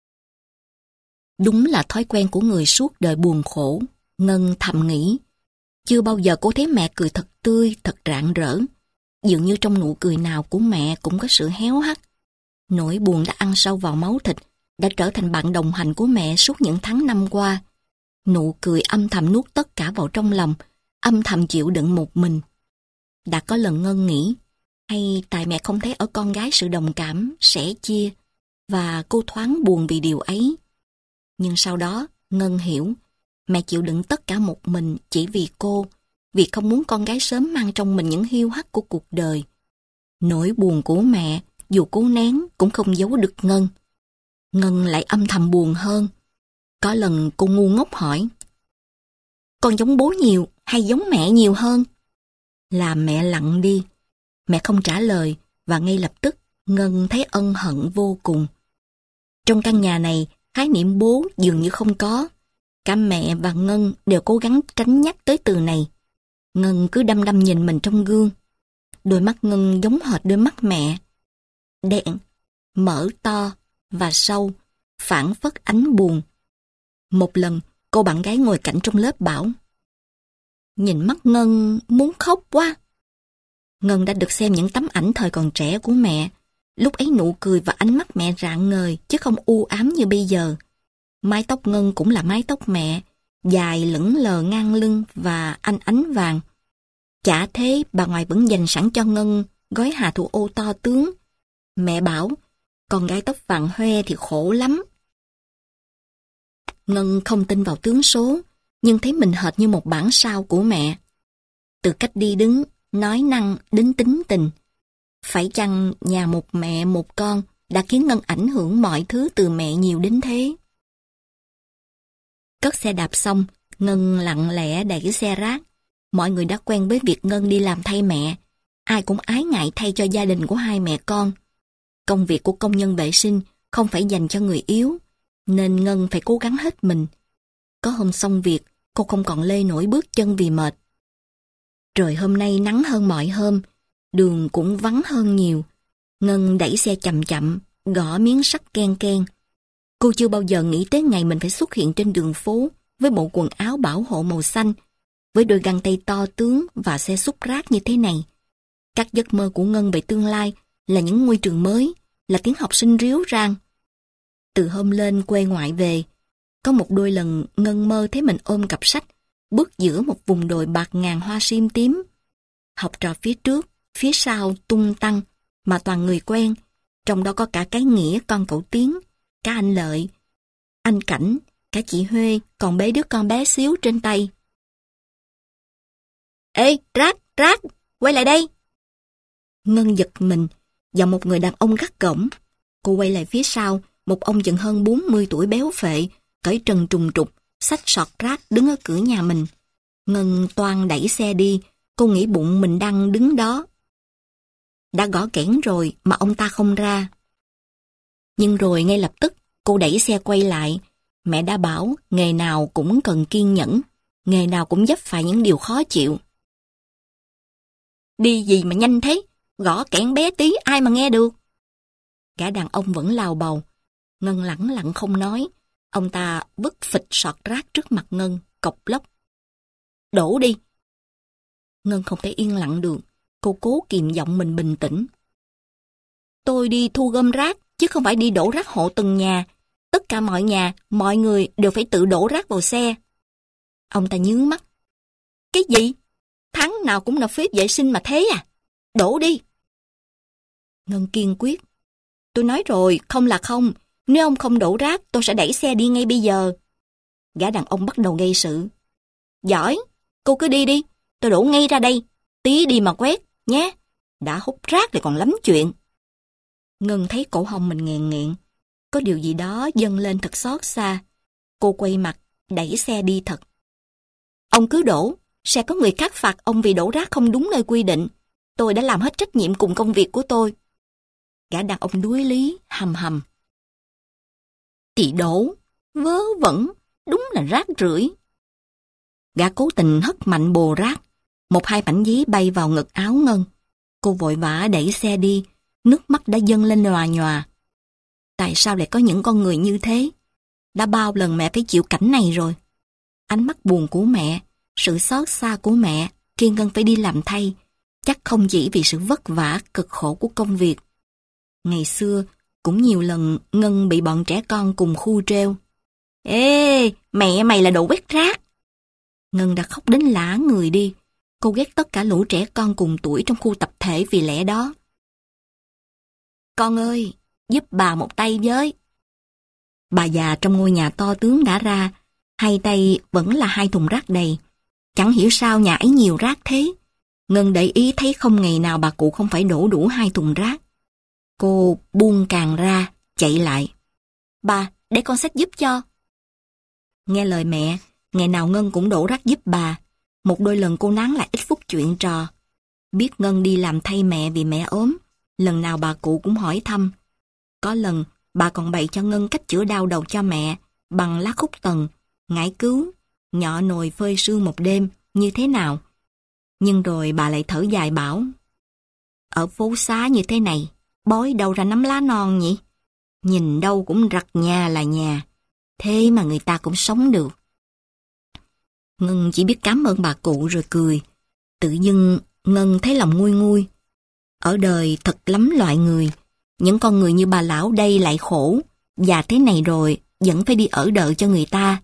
Speaker 1: Đúng là thói quen của người suốt đời buồn khổ, Ngân thầm nghĩ. Chưa bao giờ cô thấy mẹ cười thật tươi, thật rạng rỡ. Dường như trong nụ cười nào của mẹ cũng có sự héo hắt. Nỗi buồn đã ăn sâu vào máu thịt, đã trở thành bạn đồng hành của mẹ suốt những tháng năm qua. Nụ cười âm thầm nuốt tất cả vào trong lòng, âm thầm chịu đựng một mình. Đã có lần Ngân nghĩ, hay tại mẹ không thấy ở con gái sự đồng cảm, sẻ chia, và cô thoáng buồn vì điều ấy. Nhưng sau đó, Ngân hiểu, mẹ chịu đựng tất cả một mình chỉ vì cô, vì không muốn con gái sớm mang trong mình những hiu hắt của cuộc đời. Nỗi buồn của mẹ, dù cố nén cũng không giấu được Ngân. Ngân lại âm thầm buồn hơn. Có lần cô ngu ngốc hỏi, con giống bố nhiều hay giống mẹ nhiều hơn? Làm mẹ lặng đi. Mẹ không trả lời và ngay lập tức Ngân thấy ân hận vô cùng. Trong căn nhà này, khái niệm bố dường như không có. Cả mẹ và Ngân đều cố gắng tránh nhắc tới từ này. Ngân cứ đăm đăm nhìn mình trong gương. Đôi mắt Ngân giống hệt đôi mắt mẹ. Đen, mở to và sâu, phảng phất ánh buồn. Một lần, cô bạn gái ngồi cạnh trong lớp bảo, nhìn mắt Ngân muốn khóc quá. Ngân đã được xem những tấm ảnh thời còn trẻ của mẹ. Lúc ấy nụ cười và ánh mắt mẹ rạng ngời, chứ không u ám như bây giờ. Mái tóc Ngân cũng là mái tóc mẹ, dài lững lờ ngang lưng và ánh ánh vàng. Chả thế bà ngoại vẫn dành sẵn cho Ngân gói hà thủ ô to tướng. Mẹ bảo, con gái tóc vàng hoe thì khổ lắm. Ngân không tin vào tướng số, nhưng thấy mình hệt như một bản sao của mẹ. Từ cách đi đứng, nói năng đến tính tình. Phải chăng nhà một mẹ một con đã khiến Ngân ảnh hưởng mọi thứ từ mẹ nhiều đến thế? Cất xe đạp xong, Ngân lặng lẽ đẩy xe rác. Mọi người đã quen với việc Ngân đi làm thay mẹ. Ai cũng ái ngại thay cho gia đình của hai mẹ con. Công việc của công nhân vệ sinh không phải dành cho người yếu, nên Ngân phải cố gắng hết mình. Có hôm xong việc, cô không còn lê nổi bước chân vì mệt. Trời hôm nay nắng hơn mọi hôm, đường cũng vắng hơn nhiều. Ngân đẩy xe chậm chậm, gõ miếng sắt ken ken. Cô chưa bao giờ nghĩ tới ngày mình phải xuất hiện trên đường phố với bộ quần áo bảo hộ màu xanh, với đôi găng tay to tướng và xe xúc rác như thế này. Các giấc mơ của Ngân về tương lai là những ngôi trường mới, là tiếng học sinh ríu rang. Từ hôm lên quê ngoại về, có một đôi lần Ngân mơ thấy mình ôm cặp sách, bước giữa một vùng đồi bạt ngàn hoa sim tím. Học trò phía trước, phía sau tung tăng, mà toàn người quen, trong đó có cả cái Nghĩa con cậu Tiến, cả anh Lợi, anh Cảnh, cả chị Huê còn bế đứa con bé xíu trên tay. Ê, Rác, Rác, quay lại đây. Ngân giật mình, và một người đàn ông gắt gỏng. Cô quay lại phía sau, một ông chừng hơn bốn mươi tuổi béo phệ, cởi trần trùng trục, xách sọt rác đứng ở cửa nhà mình. Ngân toan đẩy xe đi, cô nghĩ bụng mình đang đứng đó. Đã gõ kẽn rồi mà ông ta không ra. Nhưng rồi ngay lập tức, cô đẩy xe quay lại. Mẹ đã bảo nghề nào cũng cần kiên nhẫn, nghề nào cũng vấp phải những điều khó chịu. Đi gì mà nhanh thế, gõ kẽn bé tí ai mà nghe được. Gã đàn ông vẫn lào bầu. Ngân lẳng lặng không nói. Ông ta vứt phịch sọt rác trước mặt Ngân, cộc lốc. Đổ đi. Ngân không thể yên lặng được. Cô cố kìm giọng mình bình tĩnh. Tôi đi thu gom rác, chứ không phải đi đổ rác hộ từng nhà. Tất cả mọi nhà, mọi người đều phải tự đổ rác vào xe. Ông ta nhướng mắt. Cái gì? Tháng nào cũng nộp phí vệ sinh mà thế à? Đổ đi. Ngân kiên quyết. Tôi nói rồi, không là không. Nếu ông không đổ rác, tôi sẽ đẩy xe đi ngay bây giờ. Gã đàn ông bắt đầu gây sự. Giỏi, cô cứ đi đi. Tôi đổ ngay ra đây. Tí đi mà quét, nhé. Đã hút rác lại còn lắm chuyện. Ngân thấy cổ họng mình nghẹn nghẹn. Có điều gì đó dâng lên thật xót xa. Cô quay mặt, đẩy xe đi thật. Ông cứ đổ, sẽ có người khác phạt ông vì đổ rác không đúng nơi quy định. Tôi đã làm hết trách nhiệm cùng công việc của tôi. Gã đàn ông đuối lý, hầm hầm. Chị đổ, vớ vẩn, đúng là rác rưởi. Gã cố tình hất mạnh bồ rác. Một hai mảnh giấy bay vào ngực áo Ngân. Cô vội vã đẩy xe đi, nước mắt đã dâng lên nhòa nhòa. Tại sao lại có những con người như thế? Đã bao lần mẹ phải chịu cảnh này rồi. Ánh mắt buồn của mẹ, sự xót xa của mẹ khi Ngân phải đi làm thay, chắc không chỉ vì sự vất vả, cực khổ của công việc. Ngày xưa, cũng nhiều lần Ngân bị bọn trẻ con cùng khu trêu. Ê, mẹ mày là đồ quét rác. Ngân đã khóc đến lả người đi. Cô ghét tất cả lũ trẻ con cùng tuổi trong khu tập thể vì lẽ đó. Con ơi, giúp bà một tay với. Bà già trong ngôi nhà to tướng đã ra, hai tay vẫn là hai thùng rác đầy. Chẳng hiểu sao nhà ấy nhiều rác thế. Ngân để ý thấy không ngày nào bà cụ không phải đổ đủ hai thùng rác. Cô buông càng ra, chạy lại. Bà, để con xách giúp cho. Nghe lời mẹ, ngày nào Ngân cũng đổ rác giúp bà. Một đôi lần cô nán lại ít phút chuyện trò. Biết Ngân đi làm thay mẹ vì mẹ ốm, lần nào bà cụ cũng hỏi thăm. Có lần, bà còn bày cho Ngân cách chữa đau đầu cho mẹ, bằng lá khúc tần, ngải cứu, nhọ nồi phơi sương một đêm, như thế nào. Nhưng rồi bà lại thở dài bảo, ở phố xá như thế này, bói đâu ra nắm lá non nhỉ? Nhìn đâu cũng rặt nhà là nhà, thế mà người ta cũng sống được. Ngân chỉ biết cảm ơn bà cụ rồi cười. Tự dưng Ngân thấy lòng nguôi nguôi. Ở đời thật lắm loại người. Những con người như bà lão đây lại khổ. Già thế này rồi vẫn phải đi ở đợi cho người ta.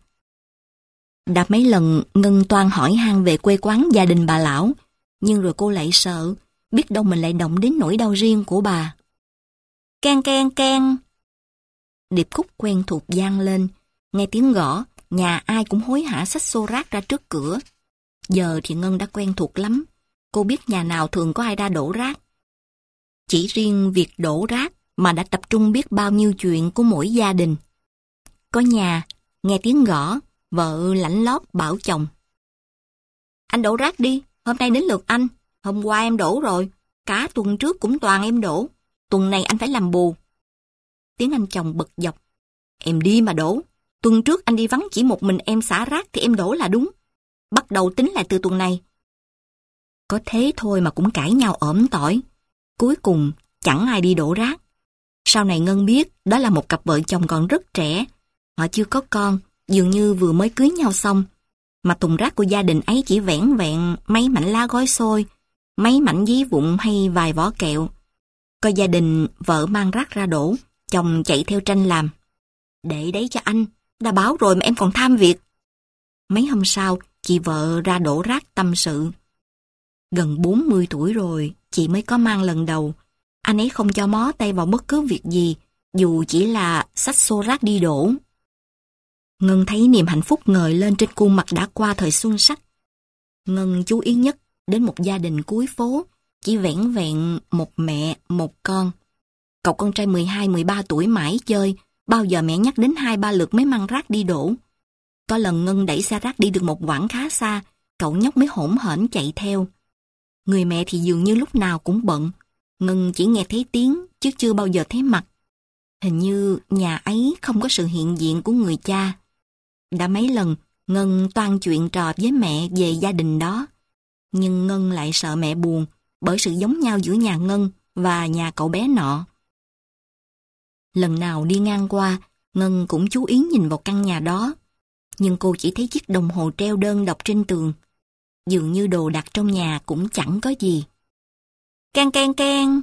Speaker 1: Đã mấy lần Ngân toan hỏi han về quê quán gia đình bà lão. Nhưng rồi cô lại sợ. Biết đâu mình lại động đến nỗi đau riêng của bà. Can can can. Điệp khúc quen thuộc vang lên. Nghe tiếng gõ, nhà ai cũng hối hả xách xô rác ra trước cửa. Giờ thì Ngân đã quen thuộc lắm. Cô biết nhà nào thường có ai ra đổ rác. Chỉ riêng việc đổ rác mà đã tập trung biết bao nhiêu chuyện của mỗi gia đình. Có nhà, nghe tiếng gõ, vợ lảnh lót bảo chồng. Anh đổ rác đi, hôm nay đến lượt anh. Hôm qua em đổ rồi, cả tuần trước cũng toàn em đổ. Tuần này anh phải làm bù. Tiếng anh chồng bực dọc. Em đi mà đổ. Tuần trước anh đi vắng chỉ một mình em xả rác thì em đổ là đúng. Bắt đầu tính lại từ tuần này. Có thế thôi mà cũng cãi nhau ỏm tỏi. Cuối cùng chẳng ai đi đổ rác. Sau này Ngân biết đó là một cặp vợ chồng còn rất trẻ. Họ chưa có con, dường như vừa mới cưới nhau xong. Mà thùng rác của gia đình ấy chỉ vẻn vẹn mấy mảnh lá gói xôi, mấy mảnh giấy vụn hay vài vỏ kẹo. Có gia đình vợ mang rác ra đổ, chồng chạy theo tranh làm. Để đấy cho anh, đã báo rồi mà em còn tham việc. Mấy hôm sau, chị vợ ra đổ rác tâm sự. Gần bốn mươi tuổi rồi, chị mới có mang lần đầu. Anh ấy không cho mó tay vào bất cứ việc gì, dù chỉ là xách xô rác đi đổ. Ngân thấy niềm hạnh phúc ngời lên trên khuôn mặt đã qua thời xuân sắc. Ngân chú ý nhất đến một gia đình cuối phố, chỉ vẻn vẹn một mẹ, một con. Cậu con trai mười hai mười ba tuổi mãi chơi, bao giờ mẹ nhắc đến hai ba lượt mới mang rác đi đổ. Có lần Ngân đẩy xe rác đi được một quãng khá xa, cậu nhóc mới hỗn hển chạy theo. Người mẹ thì dường như lúc nào cũng bận. Ngân chỉ nghe thấy tiếng, chứ chưa bao giờ thấy mặt. Hình như nhà ấy không có sự hiện diện của người cha. Đã mấy lần, Ngân toan chuyện trò với mẹ về gia đình đó. Nhưng Ngân lại sợ mẹ buồn, bởi sự giống nhau giữa nhà Ngân và nhà cậu bé nọ. Lần nào đi ngang qua, Ngân cũng chú ý nhìn vào căn nhà đó. Nhưng cô chỉ thấy chiếc đồng hồ treo đơn độc trên tường. Dường như đồ đặt trong nhà cũng chẳng có gì. Can can can.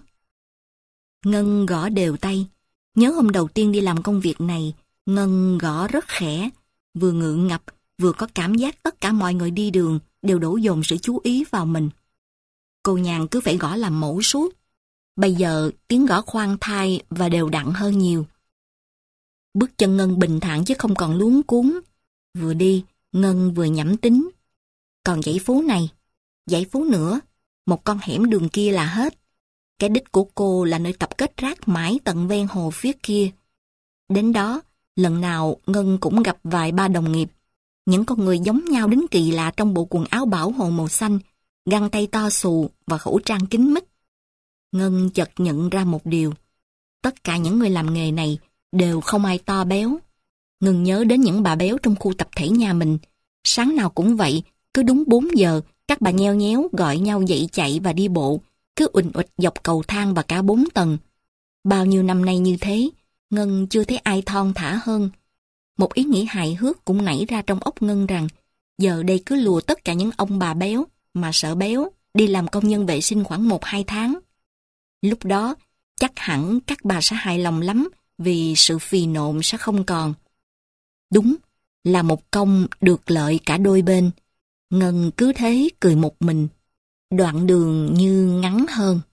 Speaker 1: Ngân gõ đều tay. Nhớ hôm đầu tiên đi làm công việc này, Ngân gõ rất khẽ, vừa ngượng ngập, vừa có cảm giác tất cả mọi người đi đường đều đổ dồn sự chú ý vào mình. Cô Nhàn cứ phải gõ làm mẫu suốt. Bây giờ tiếng gõ khoan thai và đều đặn hơn nhiều. Bước chân Ngân bình thản chứ không còn luống cuống. Vừa đi, Ngân vừa nhẩm tính. Còn dãy phố này, dãy phố nữa, một con hẻm đường kia là hết. Cái đích của cô là nơi tập kết rác mãi tận ven hồ phía kia. Đến đó, lần nào Ngân cũng gặp vài ba đồng nghiệp. Những con người giống nhau đến kỳ lạ trong bộ quần áo bảo hộ màu xanh, găng tay to xù và khẩu trang kín mít. Ngân chợt nhận ra một điều. Tất cả những người làm nghề này đều không ai to béo. Ngân nhớ đến những bà béo trong khu tập thể nhà mình. Sáng nào cũng vậy, cứ đúng bốn giờ, các bà nheo nhéo gọi nhau dậy chạy và đi bộ, cứ uỳnh uịch dọc cầu thang và cả bốn tầng. Bao nhiêu năm nay như thế, Ngân chưa thấy ai thon thả hơn. Một ý nghĩ hài hước cũng nảy ra trong óc Ngân rằng giờ đây cứ lùa tất cả những ông bà béo mà sợ béo đi làm công nhân vệ sinh khoảng một hai tháng. Lúc đó, chắc hẳn các bà sẽ hài lòng lắm vì sự phì nộn sẽ không còn. Đúng, là một công được lợi cả đôi bên. Ngân cứ thế cười một mình. Đoạn đường như ngắn hơn.